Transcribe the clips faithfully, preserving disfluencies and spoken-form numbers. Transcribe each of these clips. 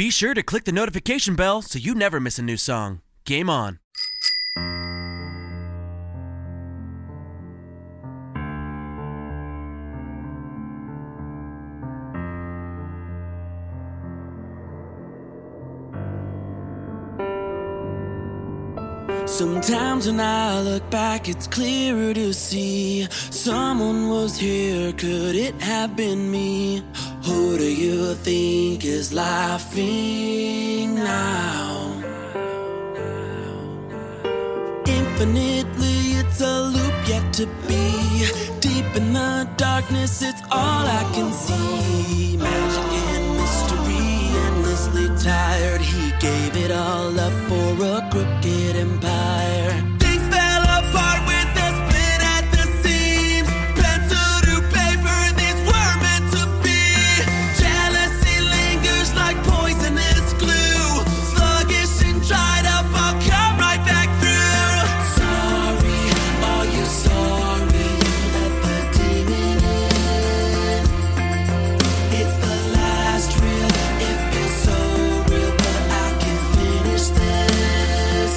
Be sure to click the notification bell so you never miss a new song. Game on. Sometimes when I look back, it's clearer to see someone was here, could it have been me? Who do you think is laughing now? Infinitely, it's a loop yet to be. Deep in the darkness, it's all I can see. Magic and mystery, endlessly tired. He gave it all up for a crooked empire. Things fell apart with a split at the seams. Pencil to paper, these were meant to be. Jealousy lingers like poisonous glue. Sluggish and dried up, I'll come right back through. Sorry, are you sorry you let the demon in? It's the last reel, it feels so real, but I can finish this.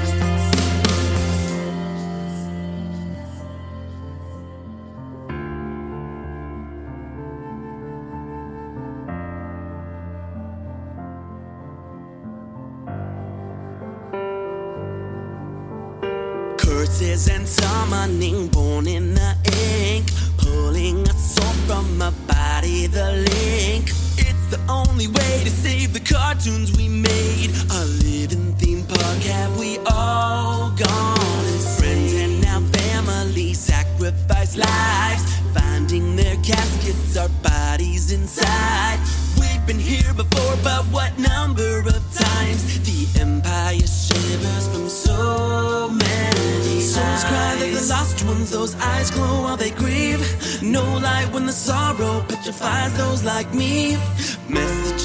Curses and summoning, born in the ink, pulling a soul from my body, the link. It's the only way to save the cartoons we made. A living theme park, have we all gone insane? Friends and now family sacrifice lives, finding their caskets, our bodies inside. We've been here before, but what number of times? The empire shivers from so many souls cry like the lost ones, those eyes glow while they grieve. No light when the sorrow petrifies those like me. Messages